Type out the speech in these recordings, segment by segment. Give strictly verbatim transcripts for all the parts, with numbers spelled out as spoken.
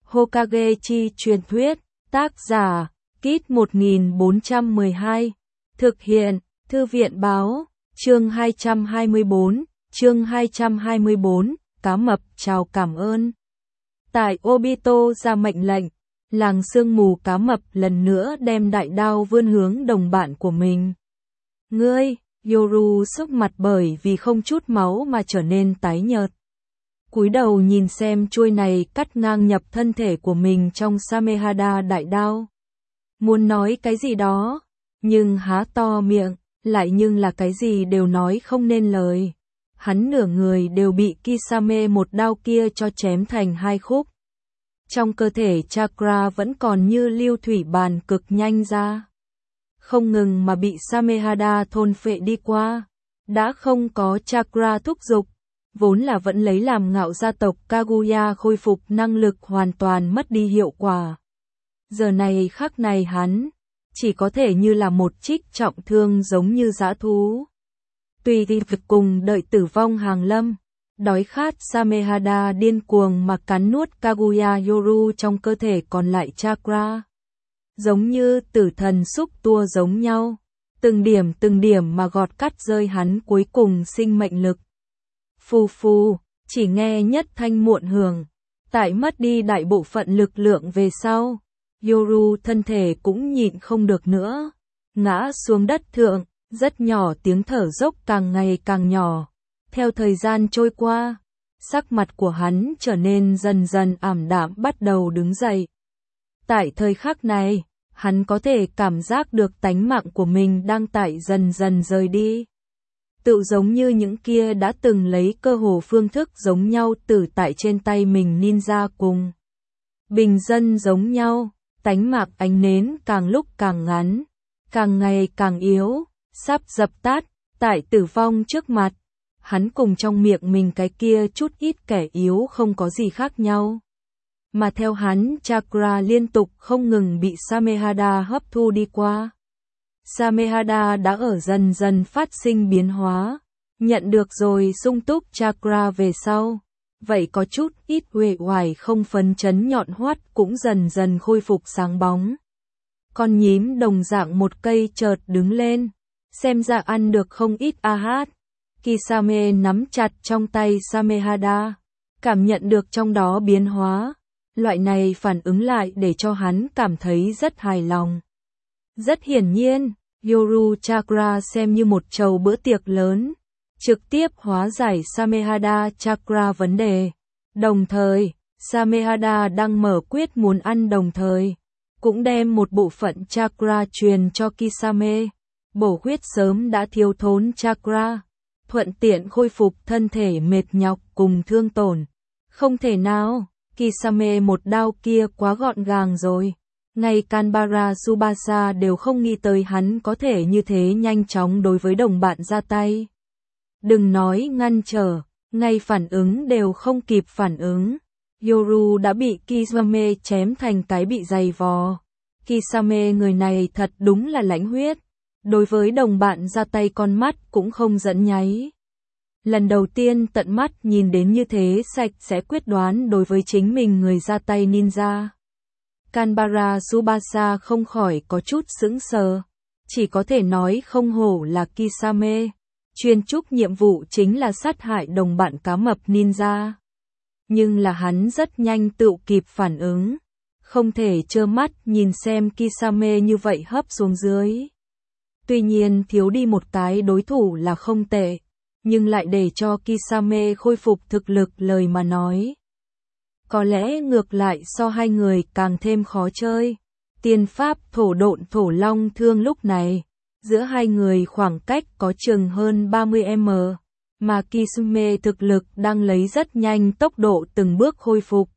Hokage chi truyền thuyết, tác giả, Kit một nghìn bốn trăm mười hai, thực hiện, Thư viện báo, chương hai trăm hai mươi tư, chương hai trăm hai mươi tư, cá mập chào cảm ơn. Tại Obito ra mệnh lệnh, làng sương mù cá mập lần nữa đem đại đao vươn hướng đồng bạn của mình. Ngươi, Yoru sốc mặt bởi vì không chút máu mà trở nên tái nhợt. Cúi đầu nhìn xem chuôi này cắt ngang nhập thân thể của mình trong Samehada đại đao. Muốn nói cái gì đó, nhưng há to miệng, lại nhưng là cái gì đều nói không nên lời. Hắn nửa người đều bị Kisame một đao kia cho chém thành hai khúc. Trong cơ thể chakra vẫn còn như lưu thủy bàn cực nhanh ra. Không ngừng mà bị Samehada thôn phệ đi qua. Đã không có chakra thúc giục, vốn là vẫn lấy làm ngạo gia tộc Kaguya khôi phục năng lực hoàn toàn mất đi hiệu quả. Giờ này khắc này hắn, chỉ có thể như là một trích trọng thương giống như dã thú. Tùy thì việc cùng đợi tử vong hàng lâm, đói khát Samehada điên cuồng mà cắn nuốt Kaguya Yoru trong cơ thể còn lại chakra. Giống như tử thần xúc tua giống nhau, từng điểm từng điểm mà gọt cắt rơi hắn cuối cùng sinh mệnh lực. Phù phù, chỉ nghe nhất thanh muộn hưởng, tại mất đi đại bộ phận lực lượng về sau, Yoru thân thể cũng nhịn không được nữa, ngã xuống đất thượng, rất nhỏ tiếng thở dốc càng ngày càng nhỏ. Theo thời gian trôi qua, sắc mặt của hắn trở nên dần dần ảm đạm bắt đầu đứng dậy. Tại thời khắc này, hắn có thể cảm giác được tánh mạng của mình đang tại dần dần rời đi. Tự giống như những kia đã từng lấy cơ hồ phương thức giống nhau tử tại trên tay mình ninja cùng. Bình dân giống nhau, tánh mạng ánh nến càng lúc càng ngắn, càng ngày càng yếu, sắp dập tắt, tại tử vong trước mặt. Hắn cùng trong miệng mình cái kia chút ít kẻ yếu không có gì khác nhau. Mà theo hắn chakra liên tục không ngừng bị Samehada hấp thu đi qua. Samehada đã ở dần dần phát sinh biến hóa, nhận được rồi sung túc chakra về sau. Vậy có chút ít uể oải không phấn chấn nhọn hoắt cũng dần dần khôi phục sáng bóng. Con nhím đồng dạng một cây chợt đứng lên, xem ra ăn được không ít a hát. Kisame nắm chặt trong tay Samehada, cảm nhận được trong đó biến hóa. Loại này phản ứng lại để cho hắn cảm thấy rất hài lòng. Rất hiển nhiên, Yoru Chakra xem như một chầu bữa tiệc lớn, trực tiếp hóa giải Samehada Chakra vấn đề. Đồng thời, Samehada đang mở quyết muốn ăn đồng thời, cũng đem một bộ phận Chakra truyền cho Kisame. Bổ huyết sớm đã thiếu thốn Chakra, thuận tiện khôi phục thân thể mệt nhọc cùng thương tổn. Không thể nào, Kisame một đao kia quá gọn gàng rồi. Ngay Kanbara Tsubasa đều không nghĩ tới hắn có thể như thế nhanh chóng đối với đồng bạn ra tay. Đừng nói ngăn trở, ngay phản ứng đều không kịp phản ứng. Yoru đã bị Kisame chém thành cái bị dày vò. Kisame người này thật đúng là lãnh huyết. Đối với đồng bạn ra tay con mắt cũng không dẫn nháy. Lần đầu tiên tận mắt nhìn đến như thế sạch sẽ quyết đoán đối với chính mình người ra tay ninja. Kanbara Tsubasa không khỏi có chút sững sờ. Chỉ có thể nói không hổ là Kisame. Chuyên trúc nhiệm vụ chính là sát hại đồng bạn cá mập ninja. Nhưng là hắn rất nhanh tự kịp phản ứng. Không thể trơ mắt nhìn xem Kisame như vậy hấp xuống dưới. Tuy nhiên thiếu đi một cái đối thủ là không tệ, nhưng lại để cho Kisame khôi phục thực lực lời mà nói. Có lẽ ngược lại so hai người càng thêm khó chơi. Tiên pháp thổ độn thổ long thương lúc này, giữa hai người khoảng cách có chừng hơn ba mươi mét, mà Kisame thực lực đang lấy rất nhanh tốc độ từng bước khôi phục.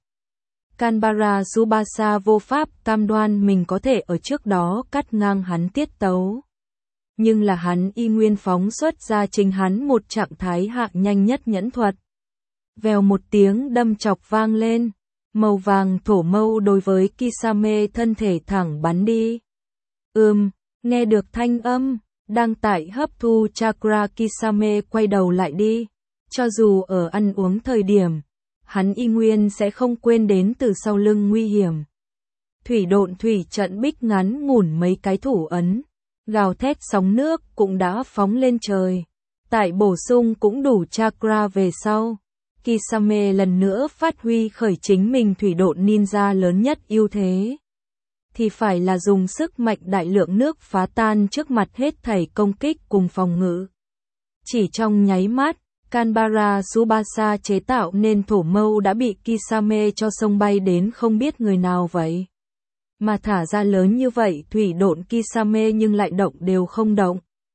Kanbara Tsubasa vô pháp cam đoan mình có thể ở trước đó cắt ngang hắn tiết tấu. Nhưng là hắn y nguyên phóng xuất ra chính hắn một trạng thái hạng nhanh nhất nhẫn thuật. Vèo một tiếng đâm chọc vang lên, màu vàng thổ mâu đối với Kisame thân thể thẳng bắn đi. Ừm, nghe được thanh âm, đang tại hấp thu chakra Kisame quay đầu lại đi. Cho dù ở ăn uống thời điểm, hắn y nguyên sẽ không quên đến từ sau lưng nguy hiểm. Thủy độn thủy trận bích ngắn ngủn mấy cái thủ ấn, gào thét sóng nước cũng đã phóng lên trời. Tại bổ sung cũng đủ chakra về sau, Kisame lần nữa phát huy khởi chính mình thủy độn ninja lớn nhất ưu thế. Thì phải là dùng sức mạnh đại lượng nước phá tan trước mặt hết thảy công kích cùng phòng ngự. Chỉ trong nháy mắt, Kanbara Tsubasa chế tạo nên thổ mâu đã bị Kisame cho sông bay đến không biết người nào vậy. Mà thả ra lớn như vậy thủy độn Kisame nhưng lại động đều không động.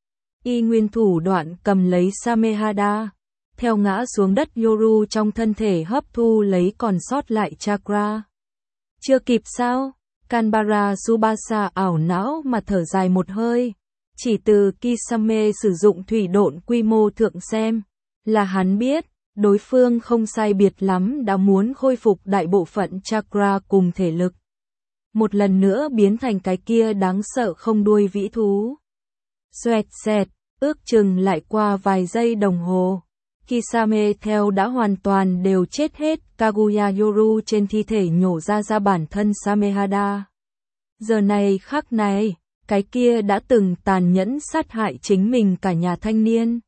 Y nguyên thủ đoạn cầm lấy Samehada, theo ngã xuống đất Yoru trong thân thể hấp thu lấy còn sót lại chakra. Chưa kịp sao? Kanbara Tsubasa ảo não mà thở dài một hơi. Chỉ từ Kisame sử dụng thủy độn quy mô thượng xem, là hắn biết, đối phương không sai biệt lắm đã muốn khôi phục đại bộ phận chakra cùng thể lực. Một lần nữa biến thành cái kia đáng sợ không đuôi vĩ thú. Xoẹt xẹt, ước chừng lại qua vài giây đồng hồ. Kisame theo đã hoàn toàn đều chết hết, Kaguya Yoru trên thi thể nhổ ra ra bản thân Samehada. Giờ này khắc này, cái kia đã từng tàn nhẫn sát hại chính mình cả nhà thanh niên.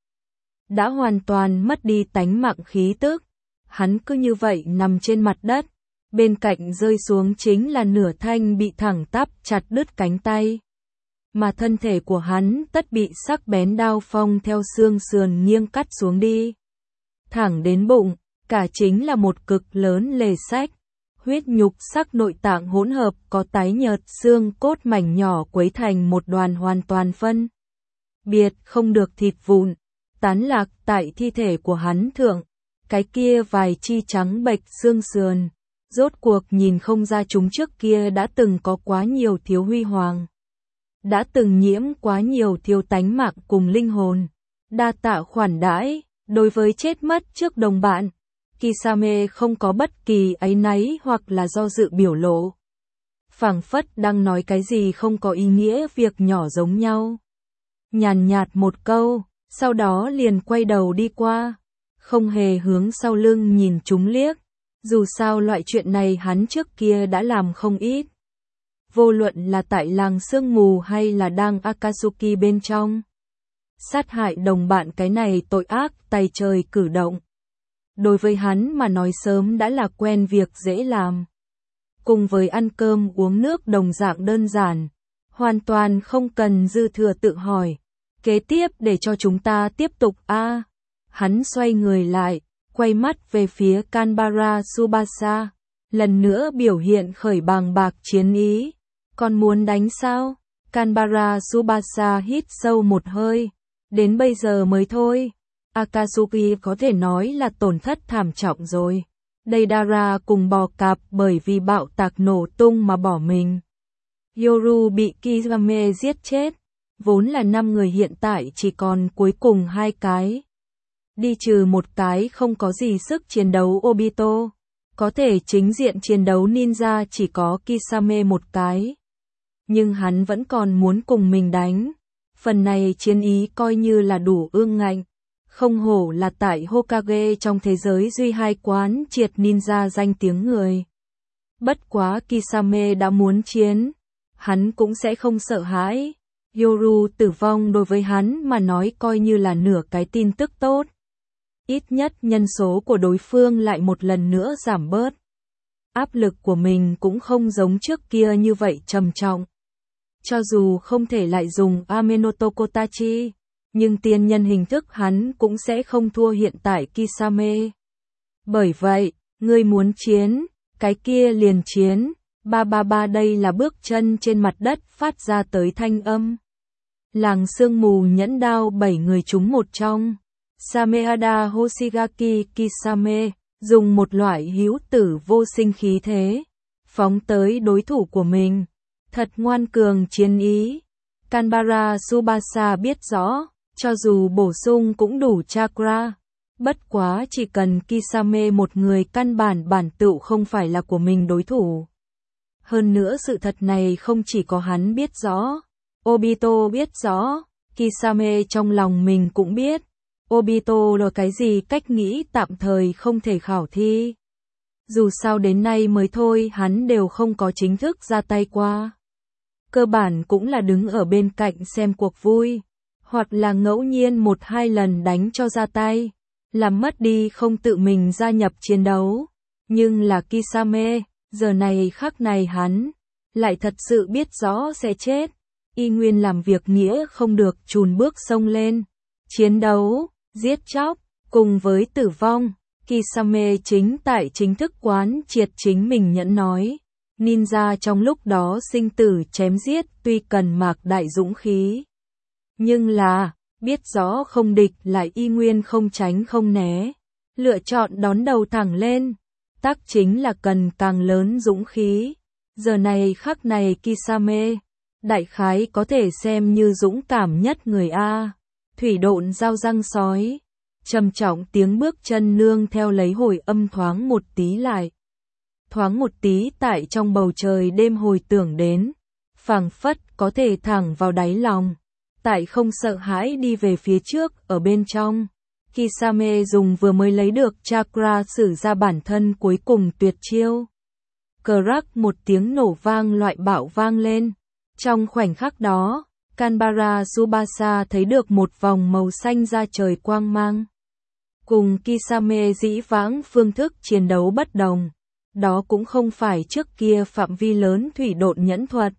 Đã hoàn toàn mất đi tánh mạng khí tức. Hắn cứ như vậy nằm trên mặt đất. Bên cạnh rơi xuống chính là nửa thanh bị thẳng tắp chặt đứt cánh tay. Mà thân thể của hắn tất bị sắc bén đao phong theo xương sườn nghiêng cắt xuống đi. Thẳng đến bụng, cả chính là một cực lớn lề sách. Huyết nhục sắc nội tạng hỗn hợp có tái nhợt xương cốt mảnh nhỏ quấy thành một đoàn hoàn toàn phân biệt không được thịt vụn, tán lạc tại thi thể của hắn thượng. Cái kia vài chi trắng bệch xương sườn, rốt cuộc nhìn không ra chúng trước kia đã từng có quá nhiều thiếu huy hoàng. Đã từng nhiễm quá nhiều thiếu tánh mạng cùng linh hồn. Đa tạ khoản đãi, đối với chết mất trước đồng bạn, Kisame không có bất kỳ áy náy hoặc là do dự biểu lộ. Phảng phất đang nói cái gì không có ý nghĩa việc nhỏ giống nhau. Nhàn nhạt một câu, sau đó liền quay đầu đi qua, không hề hướng sau lưng nhìn chúng liếc. Dù sao loại chuyện này hắn trước kia đã làm không ít. Vô luận là tại làng sương mù hay là đang Akatsuki bên trong. Sát hại đồng bạn cái này tội ác tày trời cử động. Đối với hắn mà nói sớm đã là quen việc dễ làm. Cùng với ăn cơm uống nước đồng dạng đơn giản. Hoàn toàn không cần dư thừa tự hỏi. Kế tiếp để cho chúng ta tiếp tục a à, hắn xoay người lại, quay mắt về phía Kanbara Tsubasa. Lần nữa biểu hiện khởi bàng bạc chiến ý. Còn muốn đánh sao? Kanbara Tsubasa hít sâu một hơi. Đến bây giờ mới thôi. Akatsuki có thể nói là tổn thất thảm trọng rồi. Deidara cùng bò cạp bởi vì bạo tạc nổ tung mà bỏ mình. Yoru bị Kisame giết chết. Vốn là năm người hiện tại chỉ còn cuối cùng hai cái. Đi trừ một cái không có gì sức chiến đấu Obito. Có thể chính diện chiến đấu ninja chỉ có Kisame một cái. Nhưng hắn vẫn còn muốn cùng mình đánh. Phần này chiến ý coi như là đủ ương ngạnh. Không hổ là tại Hokage trong thế giới duy hai quán triệt ninja danh tiếng người. Bất quá Kisame đã muốn chiến. Hắn cũng sẽ không sợ hãi. Yoru tử vong đối với hắn mà nói coi như là nửa cái tin tức tốt. Ít nhất nhân số của đối phương lại một lần nữa giảm bớt. Áp lực của mình cũng không giống trước kia như vậy trầm trọng. Cho dù không thể lại dùng Amenoto Kotachi, nhưng tiên nhân hình thức hắn cũng sẽ không thua hiện tại Kisame. Bởi vậy, ngươi muốn chiến, cái kia liền chiến. Ba ba ba đây là bước chân trên mặt đất phát ra tới thanh âm. Làng sương mù nhẫn đao bảy người chúng một trong. Samehada Hoshigaki Kisame, dùng một loại hữu tử vô sinh khí thế, phóng tới đối thủ của mình. Thật ngoan cường chiến ý. Kanbara Tsubasa biết rõ, cho dù bổ sung cũng đủ chakra. Bất quá chỉ cần Kisame một người căn bản bản tựu không phải là của mình đối thủ. Hơn nữa sự thật này không chỉ có hắn biết rõ. Obito biết rõ, Kisame trong lòng mình cũng biết. Obito là cái gì cách nghĩ tạm thời không thể khảo thi. Dù sao đến nay mới thôi hắn đều không có chính thức ra tay qua. Cơ bản cũng là đứng ở bên cạnh xem cuộc vui, hoặc là ngẫu nhiên một hai lần đánh cho ra tay, làm mất đi không tự mình gia nhập chiến đấu. Nhưng là Kisame, giờ này khắc này hắn lại thật sự biết rõ sẽ chết, y nguyên làm việc nghĩa không được chùn bước xông lên, chiến đấu, giết chóc, cùng với tử vong. Kisame chính tại chính thức quán triệt chính mình nhẫn nói, ninja trong lúc đó sinh tử chém giết tuy cần mạc đại dũng khí, nhưng là, biết rõ không địch lại y nguyên không tránh không né, lựa chọn đón đầu thẳng lên, tác chính là cần càng lớn dũng khí. Giờ này khắc này Kisame, đại khái có thể xem như dũng cảm nhất người A. Thủy độn dao răng sói, trầm trọng tiếng bước chân nương theo lấy hồi âm thoáng một tí lại. Thoáng một tí tại trong bầu trời đêm hồi tưởng đến, phảng phất có thể thẳng vào đáy lòng, tại không sợ hãi đi về phía trước ở bên trong. Kisame dùng vừa mới lấy được chakra sử ra bản thân cuối cùng tuyệt chiêu. Crack một tiếng nổ vang loại bạo vang lên. Trong khoảnh khắc đó, Kanbara Tsubasa thấy được một vòng màu xanh ra trời quang mang. Cùng Kisame dĩ vãng phương thức chiến đấu bất đồng. Đó cũng không phải trước kia phạm vi lớn thủy độn nhẫn thuật.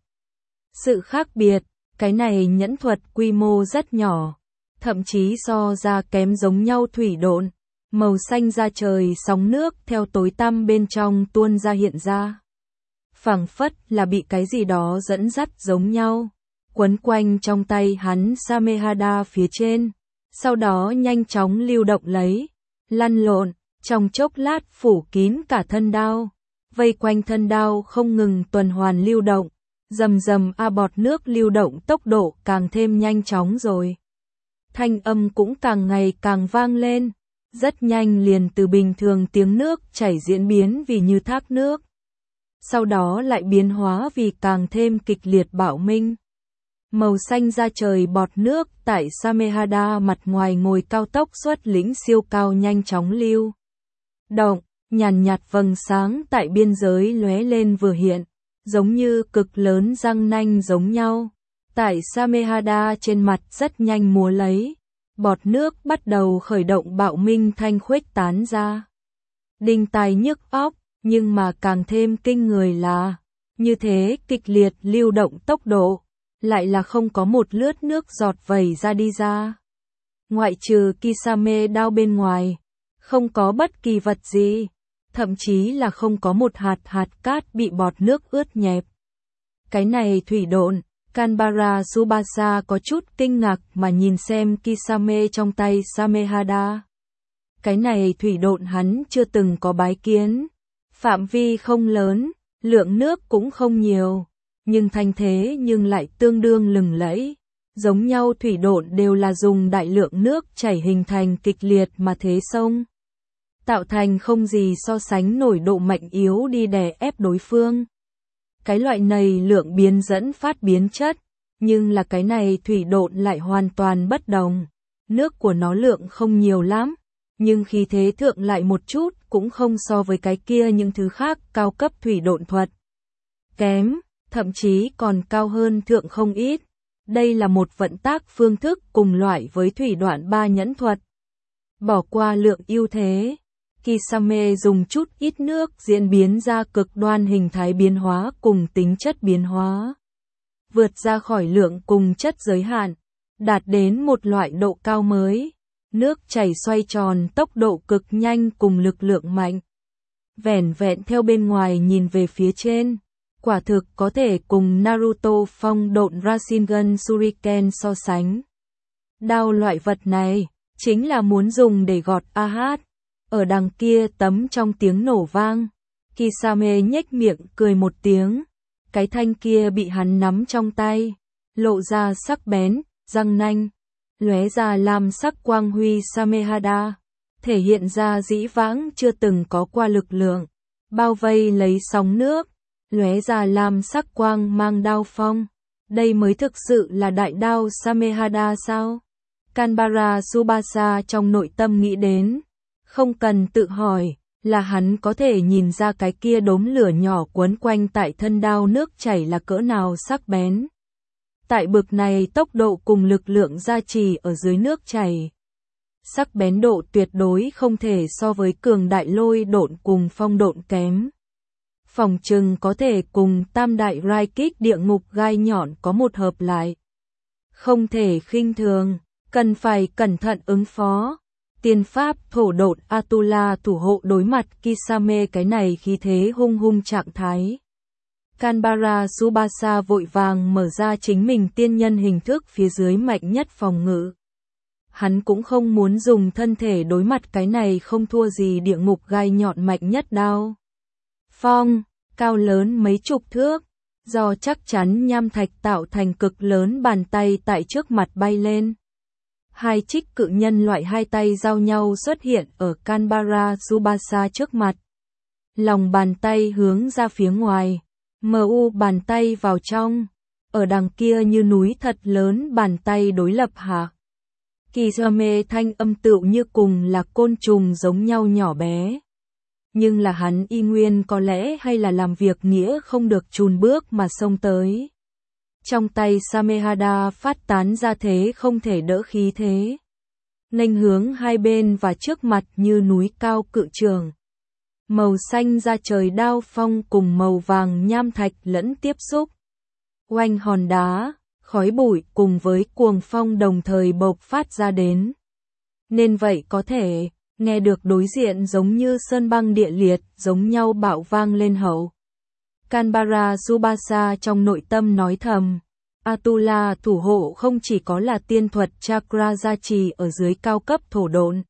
Sự khác biệt, cái này nhẫn thuật quy mô rất nhỏ, thậm chí so ra kém giống nhau thủy độn. Màu xanh ra trời sóng nước theo tối tăm bên trong tuôn ra hiện ra. Phảng phất là bị cái gì đó dẫn dắt giống nhau, quấn quanh trong tay hắn Samehada phía trên, sau đó nhanh chóng lưu động lấy, lăn lộn, trong chốc lát phủ kín cả thân đao, vây quanh thân đao không ngừng tuần hoàn lưu động, rầm rầm a bọt nước lưu động tốc độ càng thêm nhanh chóng rồi. Thanh âm cũng càng ngày càng vang lên, rất nhanh liền từ bình thường tiếng nước chảy diễn biến vì như thác nước. Sau đó lại biến hóa vì càng thêm kịch liệt bạo minh. Màu xanh ra trời bọt nước tại Samehada mặt ngoài ngồi cao tốc xuất lĩnh siêu cao nhanh chóng lưu động, nhàn nhạt vầng sáng tại biên giới lóe lên vừa hiện, giống như cực lớn răng nanh giống nhau. Tại Samehada trên mặt rất nhanh múa lấy, bọt nước bắt đầu khởi động bạo minh thanh khuếch tán ra. Đinh tai nhức óc, nhưng mà càng thêm kinh người là, như thế kịch liệt lưu động tốc độ, lại là không có một lướt nước giọt vẩy ra đi ra. Ngoại trừ Kisame đao bên ngoài, không có bất kỳ vật gì, thậm chí là không có một hạt hạt cát bị bọt nước ướt nhẹp. Cái này thủy độn, Kanbara Tsubasa có chút kinh ngạc mà nhìn xem Kisame trong tay Samehada. Cái này thủy độn hắn chưa từng có bái kiến. Phạm vi không lớn, lượng nước cũng không nhiều, nhưng thanh thế nhưng lại tương đương lừng lẫy. Giống nhau thủy độn đều là dùng đại lượng nước chảy hình thành kịch liệt mà thế sông, tạo thành không gì so sánh nổi độ mạnh yếu đi đè ép đối phương. Cái loại này lượng biến dẫn phát biến chất, nhưng là cái này thủy độn lại hoàn toàn bất đồng. Nước của nó lượng không nhiều lắm, nhưng khí thế thượng lại một chút cũng không so với cái kia những thứ khác cao cấp thủy độn thuật. Kém, thậm chí còn cao hơn thượng không ít. Đây là một vận tác phương thức cùng loại với thủy đoạn ba nhẫn thuật. Bỏ qua lượng ưu thế, Kisame dùng chút ít nước diễn biến ra cực đoan hình thái biến hóa cùng tính chất biến hóa. Vượt ra khỏi lượng cùng chất giới hạn, đạt đến một loại độ cao mới. Nước chảy xoay tròn tốc độ cực nhanh cùng lực lượng mạnh. Vẻn vẹn theo bên ngoài nhìn về phía trên, quả thực có thể cùng Naruto phong độn Rasengan Shuriken so sánh. Đao loại vật này, chính là muốn dùng để gọt a hát. Ở đằng kia tấm trong tiếng nổ vang, Kisame nhếch miệng cười một tiếng. Cái thanh kia bị hắn nắm trong tay, lộ ra sắc bén, răng nanh. Lóe ra lam sắc quang huy Samehada, thể hiện ra dĩ vãng chưa từng có qua lực lượng, bao vây lấy sóng nước, lóe ra lam sắc quang mang đao phong. Đây mới thực sự là đại đao Samehada sao? Kanbara Tsubasa trong nội tâm nghĩ đến, không cần tự hỏi, là hắn có thể nhìn ra cái kia đốm lửa nhỏ quấn quanh tại thân đao nước chảy là cỡ nào sắc bén. Tại bực này tốc độ cùng lực lượng gia trì ở dưới nước chảy. Sắc bén độ tuyệt đối không thể so với cường đại lôi độn cùng phong độn kém. Phòng trừng có thể cùng tam đại rai kích địa ngục gai nhọn có một hợp lại. Không thể khinh thường, cần phải cẩn thận ứng phó. Tiên pháp thổ độn Atula thủ hộ đối mặt Kisame cái này khí thế hung hung trạng thái. Canberra Tsubasa vội vàng mở ra chính mình tiên nhân hình thức phía dưới mạnh nhất phòng ngự. Hắn cũng không muốn dùng thân thể đối mặt cái này không thua gì địa ngục gai nhọn mạnh nhất đao. Phong, cao lớn mấy chục thước, do chắc chắn nham thạch tạo thành cực lớn bàn tay tại trước mặt bay lên. Hai trích cự nhân loại hai tay giao nhau xuất hiện ở Canberra Tsubasa trước mặt. Lòng bàn tay hướng ra phía ngoài, mờ u bàn tay vào trong, ở đằng kia như núi thật lớn bàn tay đối lập hạ. Kisame thanh âm tựu như cùng là côn trùng giống nhau nhỏ bé. Nhưng là hắn y nguyên có lẽ hay là làm việc nghĩa không được chùn bước mà xông tới. Trong tay Samehada phát tán ra thế không thể đỡ khí thế. Nghênh hướng hai bên và trước mặt như núi cao cự trường. Màu xanh da trời đao phong cùng màu vàng nham thạch lẫn tiếp xúc. Oanh hòn đá, khói bụi cùng với cuồng phong đồng thời bộc phát ra đến. Nên vậy có thể, nghe được đối diện giống như sơn băng địa liệt giống nhau bạo vang lên hậu. Canberra Tsubasa trong nội tâm nói thầm, Atula thủ hộ không chỉ có là tiên thuật chakra gia trì ở dưới cao cấp thổ độn.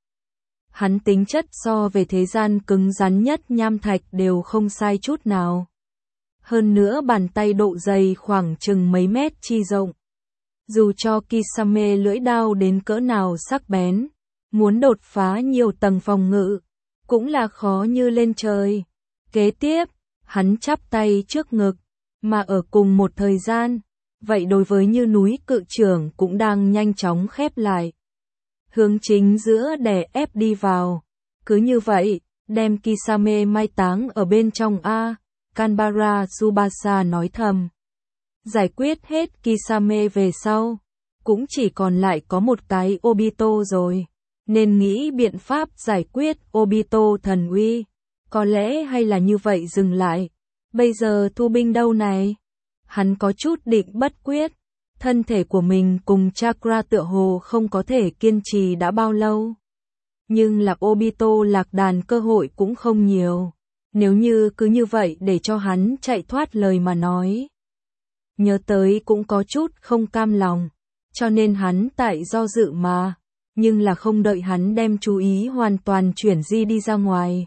Hắn tính chất so về thế gian cứng rắn nhất nham thạch đều không sai chút nào. Hơn nữa bàn tay độ dày khoảng chừng mấy mét chi rộng. Dù cho Kisame lưỡi đao đến cỡ nào sắc bén, muốn đột phá nhiều tầng phòng ngự, cũng là khó như lên trời. Kế tiếp, hắn chắp tay trước ngực, mà ở cùng một thời gian, vậy đối với như núi cự trưởng cũng đang nhanh chóng khép lại. Hướng chính giữa đè ép đi vào. Cứ như vậy, đem Kisame mai táng ở bên trong A, Canberra Tsubasa nói thầm. Giải quyết hết Kisame về sau, cũng chỉ còn lại có một cái Obito rồi. Nên nghĩ biện pháp giải quyết Obito thần uy. Có lẽ hay là như vậy dừng lại. Bây giờ thu binh đâu này? Hắn có chút định bất quyết. Thân thể của mình cùng chakra tựa hồ không có thể kiên trì đã bao lâu. Nhưng là Obito lạc đàn cơ hội cũng không nhiều. Nếu như cứ như vậy để cho hắn chạy thoát lời mà nói. Nhớ tới cũng có chút không cam lòng. Cho nên hắn tại do dự mà. Nhưng là không đợi hắn đem chú ý hoàn toàn chuyển di đi ra ngoài.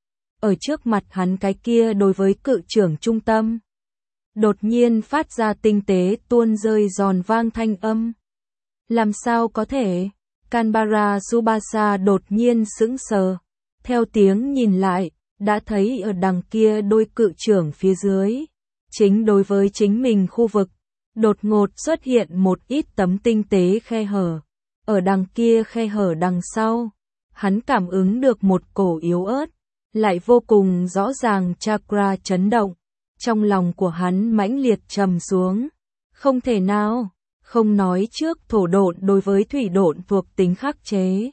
Ở trước mặt hắn cái kia đối với cự trưởng trung tâm. Đột nhiên phát ra tinh tế tuôn rơi giòn vang thanh âm. Làm sao có thể? Canberra Tsubasa đột nhiên sững sờ. Theo tiếng nhìn lại, đã thấy ở đằng kia đôi cự trưởng phía dưới. Chính đối với chính mình khu vực, đột ngột xuất hiện một ít tấm tinh tế khe hở. Ở đằng kia khe hở đằng sau, hắn cảm ứng được một cổ yếu ớt, lại vô cùng rõ ràng chakra chấn động. Trong lòng của hắn mãnh liệt trầm xuống. Không thể nào, không nói trước thổ độn đối với thủy độn thuộc tính khắc chế.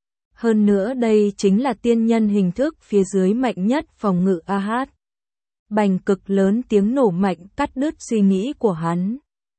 Hơn nữa đây chính là tiên nhân hình thức phía dưới mạnh nhất phòng ngự a hát. Bành cực lớn tiếng nổ mạnh cắt đứt suy nghĩ của hắn.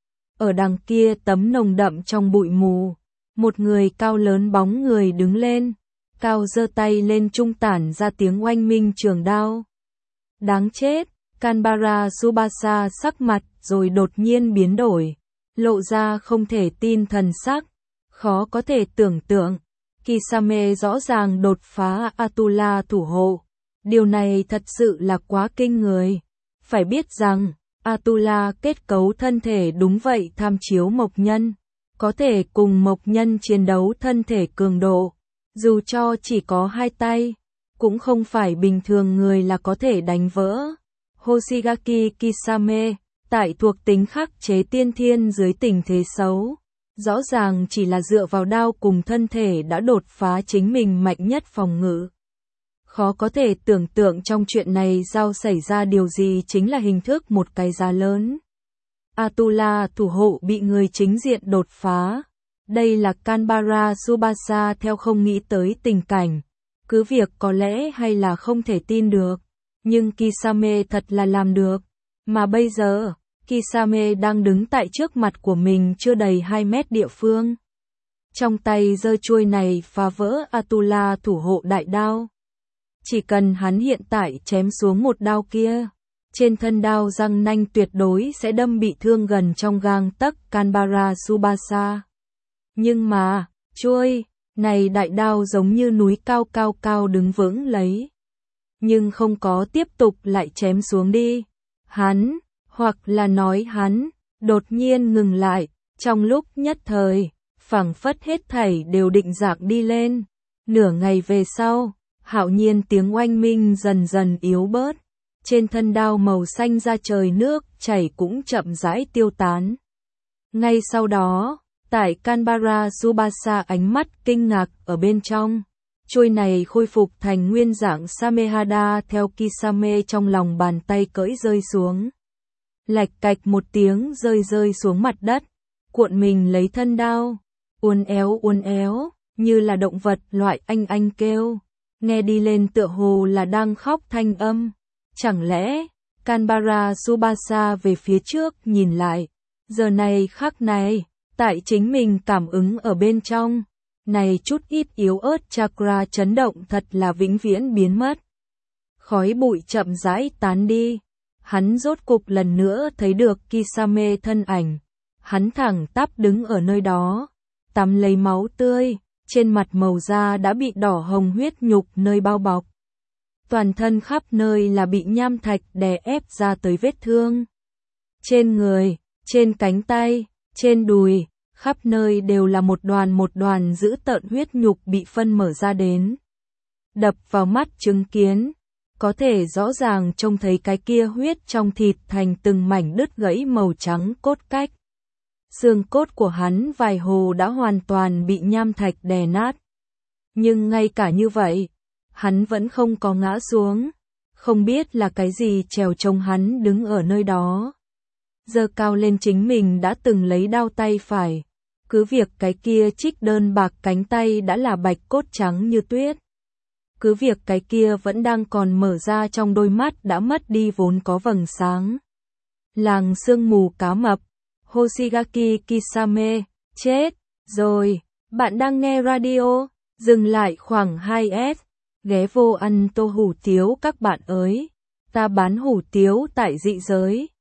Ở đằng kia tấm nồng đậm trong bụi mù, một người cao lớn bóng người đứng lên, cao giơ tay lên trung tản ra tiếng oanh minh trường đao. Đáng chết! Canberra Tsubasa sắc mặt rồi đột nhiên biến đổi, lộ ra không thể tin thần sắc, khó có thể tưởng tượng. Kisame rõ ràng đột phá Atula thủ hộ, điều này thật sự là quá kinh người. Phải biết rằng, Atula kết cấu thân thể đúng vậy tham chiếu mộc nhân, có thể cùng mộc nhân chiến đấu thân thể cường độ, dù cho chỉ có hai tay, cũng không phải bình thường người là có thể đánh vỡ. Hoshigaki Kisame, tại thuộc tính khắc chế tiên thiên dưới tình thế xấu, rõ ràng chỉ là dựa vào đao cùng thân thể đã đột phá chính mình mạnh nhất phòng ngự. Khó có thể tưởng tượng trong chuyện này giao xảy ra điều gì chính là hình thức một cái giá lớn. Atula thủ hộ bị người chính diện đột phá. Đây là Canberra Tsubasa theo không nghĩ tới tình cảnh. Cứ việc có lẽ hay là không thể tin được. Nhưng Kisame thật là làm được. Mà bây giờ, Kisame đang đứng tại trước mặt của mình chưa đầy hai mét địa phương. Trong tay giơ chuôi này phá vỡ Atula thủ hộ đại đao. Chỉ cần hắn hiện tại chém xuống một đao kia, trên thân đao răng nanh tuyệt đối sẽ đâm bị thương gần trong gang tấc Canberra Tsubasa. Nhưng mà, chuôi này đại đao giống như núi cao cao cao đứng vững lấy. Nhưng không có tiếp tục lại chém xuống đi. Hắn, hoặc là nói hắn, đột nhiên ngừng lại, trong lúc nhất thời, phảng phất hết thảy đều định dạng đi lên. Nửa ngày về sau, hạo nhiên tiếng oanh minh dần dần yếu bớt. Trên thân đao màu xanh da trời nước chảy cũng chậm rãi tiêu tán. Ngay sau đó, tại Canberra Tsubasa ánh mắt kinh ngạc ở bên trong. Chuôi này khôi phục thành nguyên dạng Samehada theo Kisame trong lòng bàn tay cỡi rơi xuống. Lạch cạch một tiếng rơi rơi xuống mặt đất, cuộn mình lấy thân đao, uốn éo uốn éo, như là động vật loại anh anh kêu, nghe đi lên tựa hồ là đang khóc thanh âm. Chẳng lẽ, Canberra Tsubasa về phía trước nhìn lại, giờ này khắc này, tại chính mình cảm ứng ở bên trong, này chút ít yếu ớt chakra chấn động thật là vĩnh viễn biến mất. Khói bụi chậm rãi tán đi, hắn rốt cục lần nữa thấy được Kisame thân ảnh, hắn thẳng tắp đứng ở nơi đó, tắm lấy máu tươi, trên mặt màu da đã bị đỏ hồng huyết nhục nơi bao bọc. Toàn thân khắp nơi là bị nham thạch đè ép ra tới vết thương. Trên người, trên cánh tay, trên đùi, khắp nơi đều là một đoàn một đoàn dữ tợn huyết nhục bị phân mở ra đến. Đập vào mắt chứng kiến, có thể rõ ràng trông thấy cái kia huyết trong thịt thành từng mảnh đứt gãy màu trắng cốt cách. Xương cốt của hắn vài hồ đã hoàn toàn bị nham thạch đè nát. Nhưng ngay cả như vậy, hắn vẫn không có ngã xuống, không biết là cái gì trèo trông hắn đứng ở nơi đó. Giơ cao lên chính mình đã từng lấy đao tay phải, cứ việc cái kia trích đơn bạc cánh tay đã là bạch cốt trắng như tuyết. Cứ việc cái kia vẫn đang còn mở ra trong đôi mắt đã mất đi vốn có vầng sáng. Làng sương mù cá mập, Hoshigaki Kisame, chết, rồi, bạn đang nghe radio, dừng lại khoảng hai s. Ghé vô ăn tô hủ tiếu các bạn ơi, ta bán hủ tiếu tại dị giới.